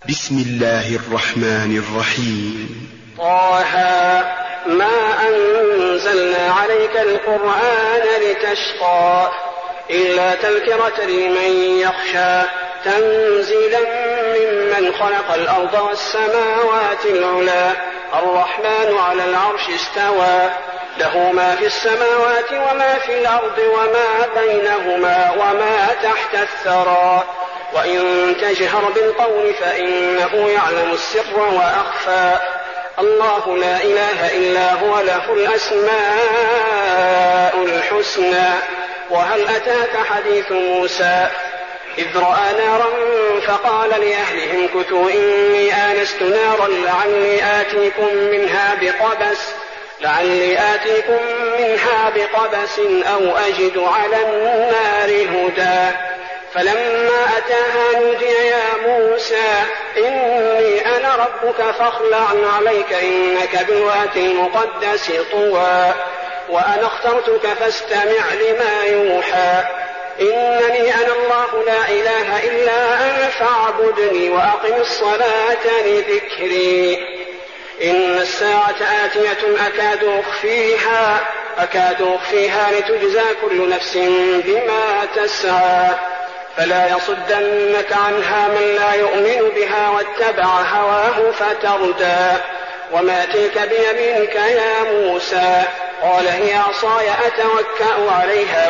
بسم الله الرحمن الرحيم. طه ما أنزلنا عليك القرآن لتشقى إلا تذكرة لمن يخشى تنزيلا ممن خلق الأرض والسماوات العلى الرحمن على العرش استوى له ما في السماوات وما في الأرض وما بينهما وما تحت الثرى وإن تجهر بالقول فإنه يعلم السر وأخفى الله لا إله إلا هو له الأسماء الحسنى. وهل أتاك حديث موسى إذ رأى نارا فقال لأهلهم كثوا إني آنست نارا لعلي آتيكم منها بقبس أو أجد على النار هدى فلما أتاها نودي يا موسى إني أنا ربك فاخلع عليك إنك بالوادي المقدس طوى وأنا اخترتك فاستمع لما يوحى إنني أنا الله لا إله إلا أنا فاعبدني وأقم الصلاة لذكري إن الساعة آتية أكاد أخفيها لتجزى كل نفس بما تسعى فلا يصدنك عنها من لا يؤمن بها واتبع هواه فتردى وما تلك بيمينك يا موسى قال هي عصاي أتوكأ عليها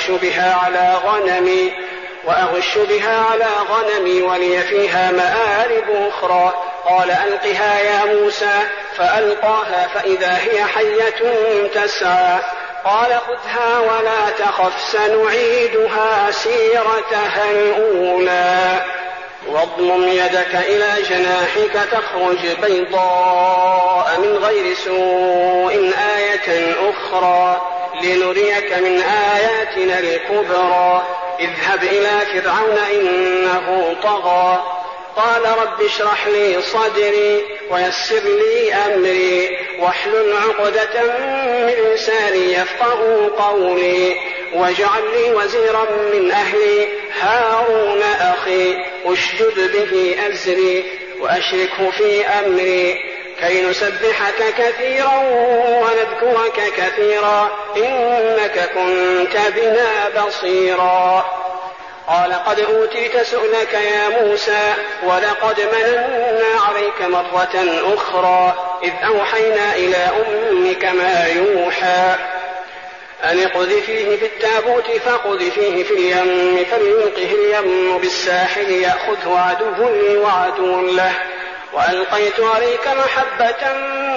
وأهش بها على غنمي ولي فيها مآرب أخرى قال ألقها يا موسى فألقاها فإذا هي حية تسعى قال خذها ولا تخف سنعيدها سيرتها الأولى واضمم يدك إلى جناحك تخرج بيضاء من غير سوء آية أخرى لنريك من آياتنا الكبرى اذهب إلى فرعون إنه طغى قال رب اشرح لي صدري ويسر لي أمري واحلل عقدة من لساني يفقهوا قولي واجعل لي وزيرا من أهلي هارون أخي اشدد به أزري وأشركه في أمري كي نسبحك كثيرا ونذكرك كثيرا إنك كنت بنا بصيرا قال قد أوتيت سؤلك يا موسى ولقد مننا عليك مرة أخرى إذ أوحينا إلى أمك ما يوحى أن اقذفيه في التابوت فاقذفيه في اليم فليلقه اليم بالساحل يأخذه عدو لي وعدو له وألقيت عليك محبة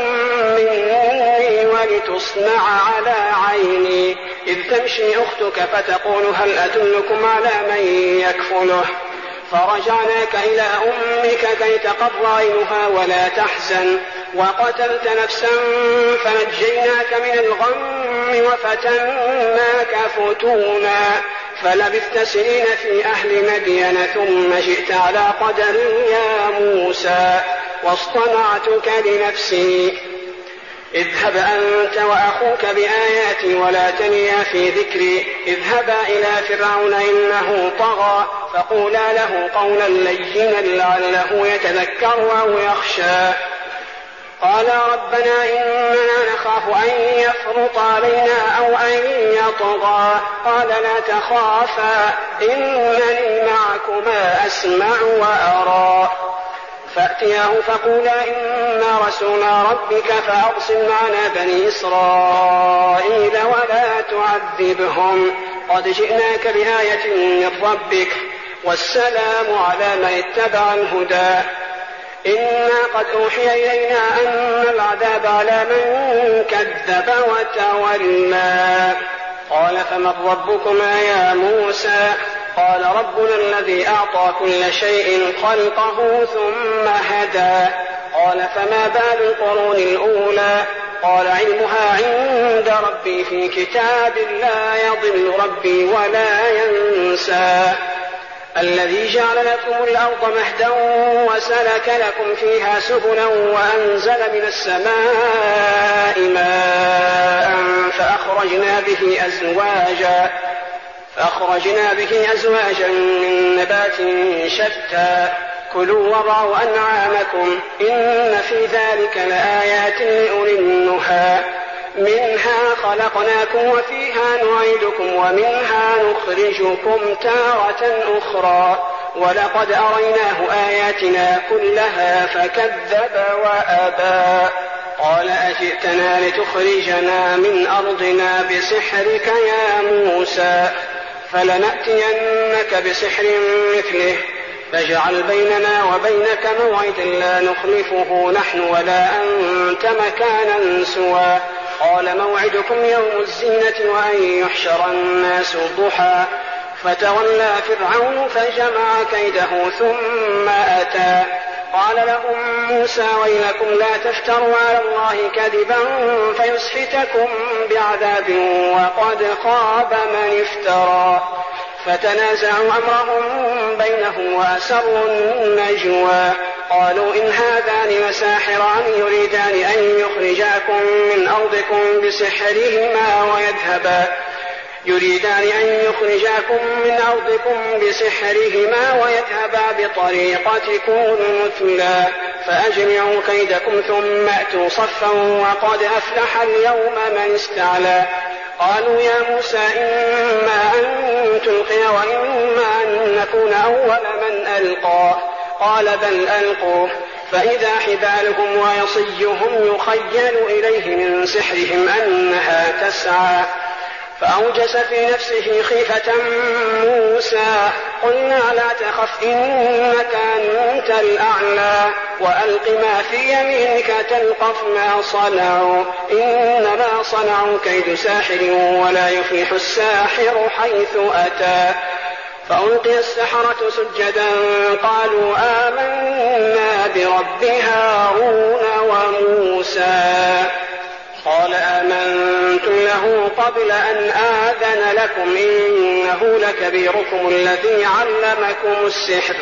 مني ولتصنع على عيني إذ تمشي أختك فتقول هل أدلكم على من يكفله فرجعناك إلى أمك كي تقر عينها ولا تحزن وقتلت نفسا فنجيناك من الغم وفتناك فتونا فلبثت سنين في أهل مدين ثم جئت على قدر يا موسى واصطنعتك لنفسي اذهب أنت وأخوك بآياتي ولا تنيا في ذكري اذهبا إلى فرعون إنه طغى فقولا له قولا لينا لعله يتذكر أو يخشى قال ربنا إننا نخاف أن يفرط علينا أو أن يطغى قال لا تخافا إنني معكما أسمع وأرى فأتياه فقولا إنا رسولا ربك فأرسل معنا بني إسرائيل ولا تعذبهم قد جئناك بآية من ربك والسلام على من اتبع الهدى إنا قد أوحي إلينا أن العذاب على من كذب وتولى قال فمن ربكما يا موسى قال ربنا الذي أعطى كل شيء خلقه ثم هدى قال فما بال القرون الأولى قال علمها عند ربي في كتاب لا يضل ربي ولا ينسى الذي جعل لكم الأرض مهدا وسلك لكم فيها سبلا وأنزل من السماء ماء فأخرجنا به أزواجا من نبات شتى كلوا وارعوا أنعامكم إن في ذلك لآيات لأولي النهى منها خلقناكم وفيها نعيدكم ومنها نخرجكم تارة أخرى ولقد أريناه آياتنا كلها فكذب وأبى قال أجئتنا لتخرجنا من أرضنا بسحرك يا موسى فلنأتينك بسحر مثله فاجعل بيننا وبينك موعدا لا نخلفه نحن ولا أنت مكانا سوى قال موعدكم يوم الزينة وأن يحشر الناس ضحى فتولى فرعون فجمع كيده ثم أتى قال لهم موسى ويلكم لا تفتروا على الله كذبا فيسحتكم بعذاب وقد خاب من افترى فتنازعوا أمرهم بينهم وأسروا النجوى قالوا إن هذان لساحران يريدان أن يخرجاكم من أرضكم بسحرهما ويذهبا بطريقتكم المثلى فأجمعوا كيدكم ثم أتوا صفا وقد أفلح اليوم من استعلى قالوا يا موسى إما أن تلقي وإما أن نكون أول من ألقى قال بل ألقوه فإذا حبالهم وعصيهم يخيل إليه من سحرهم أنها تسعى فأوجس في نفسه خيفة موسى قلنا لا تخف إنك أنت الأعلى وألق ما في يمينك تلقف ما صنعوا إنما صنعوا كيد ساحر ولا يفلح الساحر حيث أتى فألقي السحرة سجدا قالوا آمنا برب هارون وموسى قال آمنتم له قبل أن آذن لكم إنه لكبيركم الذي علمكم السحر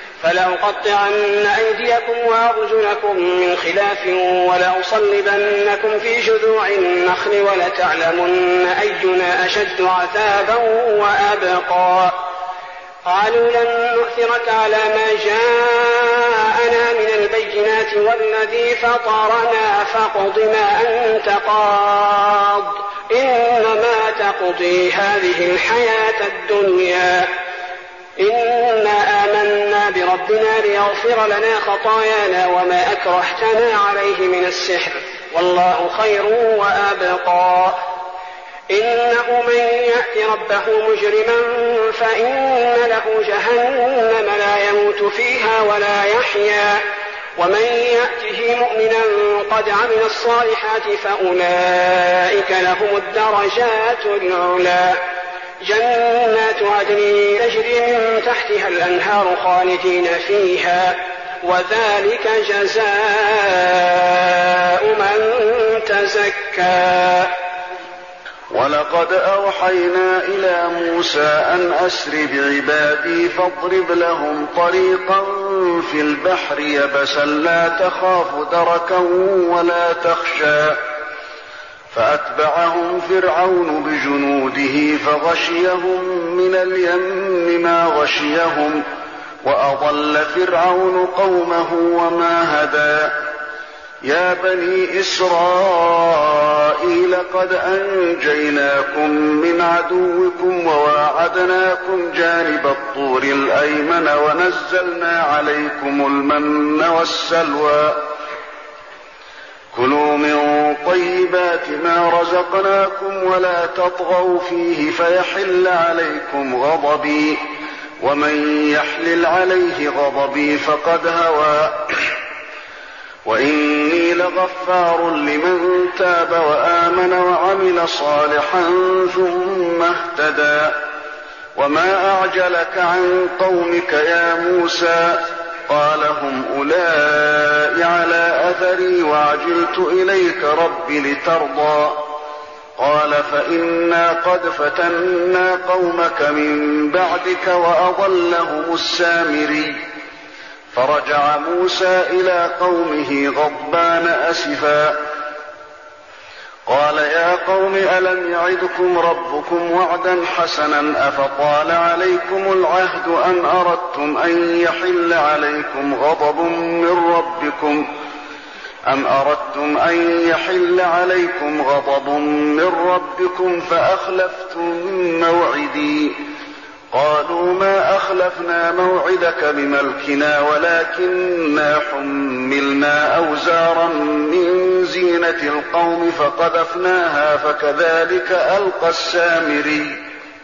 فلأقطعن أيديكم وأرجلكم من خلاف ولأصلبنكم في جذوع النخل ولتعلمن أينا أشد عذابا وأبقى قالوا لن نؤثرك على ما جاءنا من البينات والذي فطرنا فاقض ما أنت قاض إنما تقضي هذه الحياة الدنيا إنا آمنا بربنا ليغفر لنا خطايانا وما أكرهتنا عليه من السحر والله خير وأبقى إنه من يأت ربه مجرما فإن له جهنم لا يموت فيها ولا يحيا ومن يأته مؤمنا قد عمل الصالحات فأولئك لهم الدرجات العلى جنات عدن تجري من تحتها الأنهار خالدين فيها وذلك جزاء من تزكى ولقد أوحينا إلى موسى أن أسر بعبادي فاضرب لهم طريقا في البحر يبسا لا تخاف دركا ولا تخشى فأتبعهم فرعون بجنوده فغشيهم من اليم ما غشيهم وأضل فرعون قومه وما هدى يا بني إسرائيل قد أنجيناكم من عدوكم وواعدناكم جانب الطور الأيمن ونزلنا عليكم المن والسلوى كلوا من طيبات ما رزقناكم ولا تطغوا فيه فيحل عليكم غضبي ومن يحلل عليه غضبي فقد هوى وإني لغفار لمن تاب وآمن وعمل صالحا ثم اهتدى وما أعجلك عن قومك يا موسى قال هم أولئك على أثري وعجلت إليك رب لترضى قال فإنا قد فتنا قومك من بعدك وأضلهم السامري فرجع موسى إلى قومه غضبان أسفا قال يا قوم ألم يعدكم ربكم وعدا حسنا أفطال عليكم العهد أم أردتم أن يحل عليكم غضب من ربكم فأخلفتم موعدي قالوا ما أخلفنا موعدك بملكنا ولكننا حملنا أوزارا من زينة القوم فقذفناها فكذلك ألقى السامري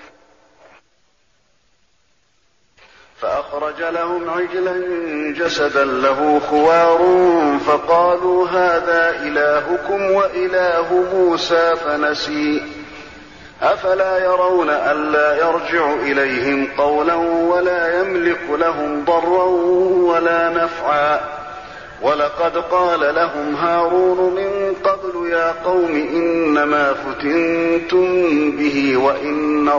فأخرج لهم عجلا جسدا له خوار فقالوا هذا إلهكم وإله موسى فنسي أفلا يرون ألا يرجع إليهم قولا ولا يملك لهم ضرا ولا نفعا ولقد قال لهم هارون من قبل يا قوم إنما فتنتم به وإن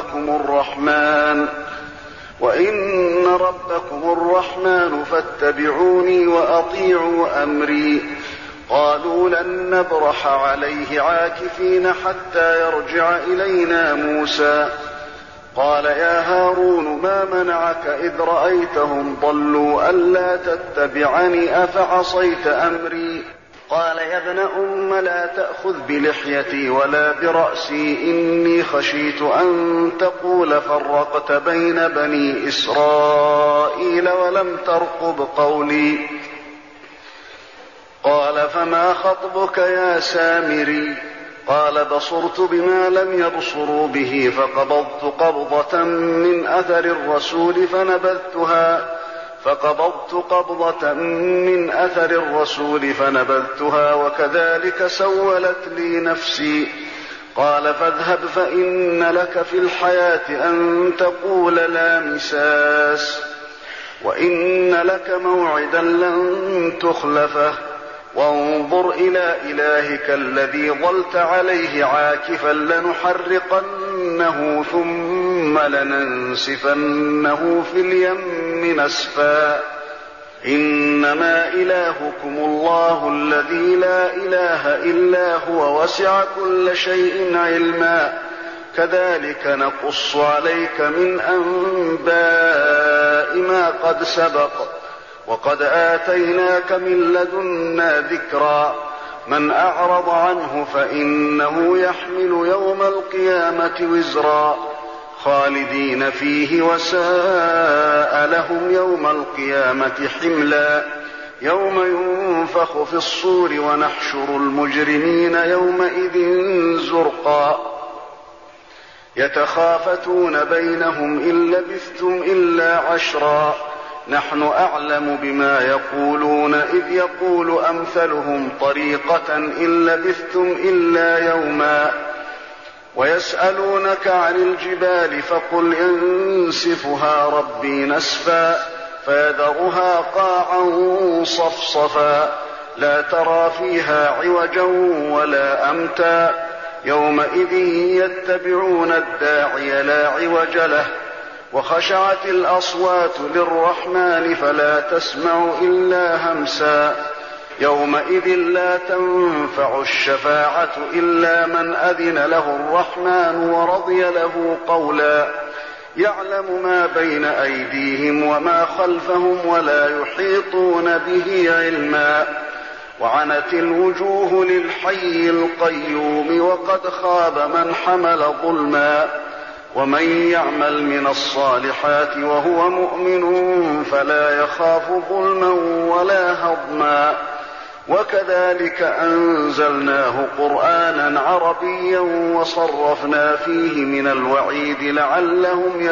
ربكم الرحمن فاتبعوني وأطيعوا أمري قالوا لن نبرح عليه عاكفين حتى يرجع إلينا موسى قال يا هارون ما منعك إذ رأيتهم ضلوا ألا تتبعني أفعصيت أمري قال يا ابن أم لا تأخذ بلحيتي ولا برأسي إني خشيت أن تقول فرقت بين بني إسرائيل ولم ترقب قولي قال فما خطبك يا سامري قال بصرت بما لم يبصروا به فقبضت قبضة من أثر الرسول فنبذتها وكذلك سولت لي نفسي قال فاذهب فإن لك في الحياة أن تقول لا مساس وإن لك موعدا لن تخلفه وانظر إلى إلهك الذي ظلت عليه عاكفا لنحرقنه ثم لننسفنه في اليم نسفا إنما إلهكم الله الذي لا إله إلا هو وسع كل شيء علما كذلك نقص عليك من أنباء ما قد سبق وقد آتيناك من لدنا ذكرا من أعرض عنه فإنه يحمل يوم القيامة وزرا خالدين فيه وساء لهم يوم القيامة حملا يوم ينفخ في الصور ونحشر المجرمين يومئذ زرقا يتخافتون بينهم إن لبثتم إلا عشرا نحن أعلم بما يقولون إذ يقول أمثلهم طريقة إن لبثتم إلا يوما ويسألونك عن الجبال فقل ينسفها ربي نسفا فيذرها قاعا صفصفا لا ترى فيها عوجا ولا أمتا يومئذ يتبعون الداعي لا عوج له وخشعت الأصوات للرحمن فلا تسمع إلا همسا يومئذ لا تنفع الشفاعة إلا من أذن له الرحمن ورضي له قولا يعلم ما بين أيديهم وما خلفهم ولا يحيطون به علما وعنت الوجوه للحي القيوم وقد خاب من حمل ظلما ومن يعمل من الصالحات وهو مؤمن فلا يخاف ظلما ولا هضما وكذلك أنزلناه قرآنا عربيا وصرفنا فيه من الوعيد لعلهم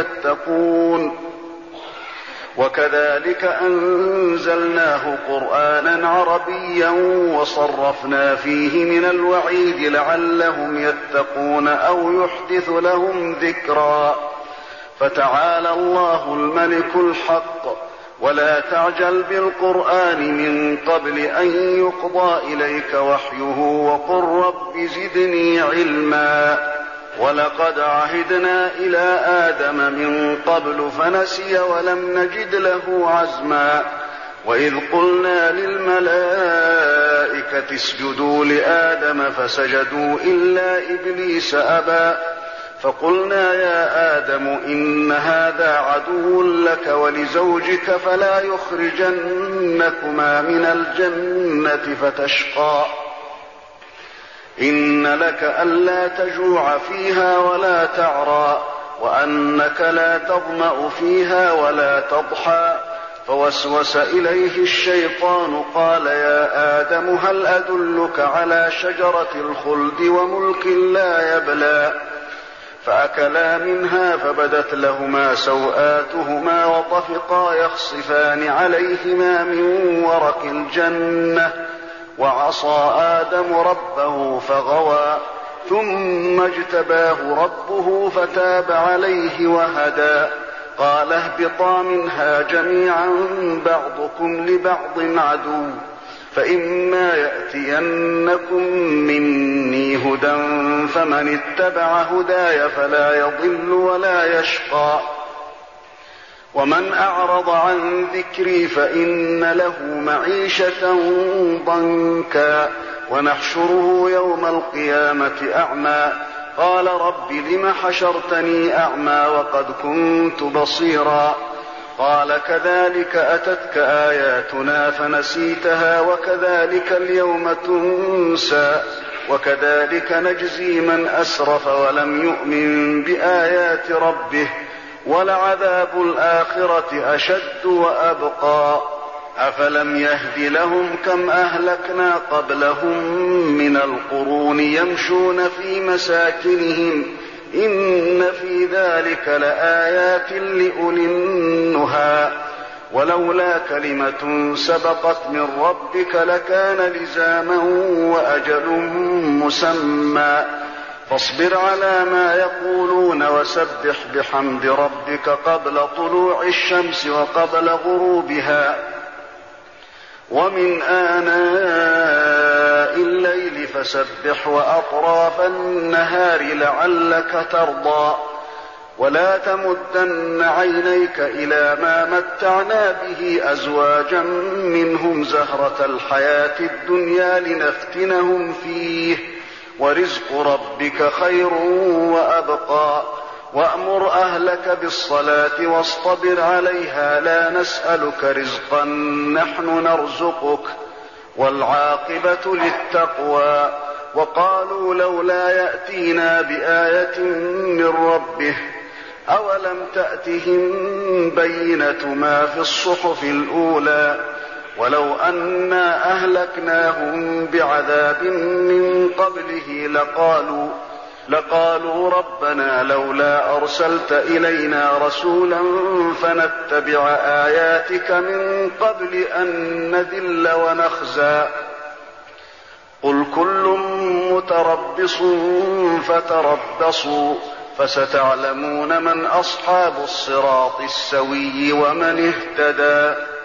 يتقون أو يحدث لهم ذكرا فتعالى الله الملك الحق ولا تعجل بالقرآن من قبل أن يقضى إليك وحيه وقل رب زدني علما ولقد عهدنا إلى آدم من قبل فنسي ولم نجد له عزما وإذ قلنا للملائكة اسجدوا لآدم فسجدوا إلا إبليس أبى فقلنا يا آدم إن هذا عدو لك ولزوجك فلا يخرجنكما من الجنة فتشقى إن لك ألا تجوع فيها ولا تعرى وأنك لا تظمأ فيها ولا تضحى فوسوس إليه الشيطان قال يا آدم هل أدلك على شجرة الخلد وملك لا يبلى فأكلا منها فبدت لهما سوآتهما وطفقا يخصفان عليهما من ورق الجنة وعصى آدم ربه فغوى ثم اجتباه ربه فتاب عليه وهدى قال اهبطا منها جميعا بعضكم لبعض عدو فإما يأتينكم مني هدى فمن اتبع هداي فلا يضل ولا يشقى ومن أعرض عن ذكري فإن له معيشة ضنكا ونحشره يوم القيامة أعمى قال رب لم حشرتني أعمى وقد كنت بصيرا قال كذلك أتتك آياتنا فنسيتها وكذلك اليوم تنسى وكذلك نجزي من أسرف ولم يؤمن بآيات ربه ولعذاب الآخرة أشد وأبقى أفلم يهد لهم كم أهلكنا قبلهم من القرون يمشون في مساكنهم إن في ذلك لآيات لأولي النهى ولولا كلمة سبقت من ربك لكان لزاما وأجل مسمى فاصبر على ما يقولون وسبح بحمد ربك قبل طلوع الشمس وقبل غروبها ومن آناء الليل فسبح وأطراف النهار لعلك ترضى ولا تمدن عينيك إلى ما متعنا به أزواجا منهم زهرة الحياة الدنيا لنفتنهم فيه ورزق ربك خير وأبقى وأمر أهلك بالصلاة واصطبر عليها لا نسألك رزقا نحن نرزقك والعاقبة للتقوى وقالوا لولا يأتينا بآية من ربه أولم تأتهم بينة ما في الصحف الأولى ولو أنا أهلكناهم بعذاب من قبله لقالوا ربنا لولا أرسلت إلينا رسولا فنتبع آياتك من قبل أن نذل ونخزى قل كل متربص فتربصوا فستعلمون من أصحاب الصراط السوي ومن اهتدى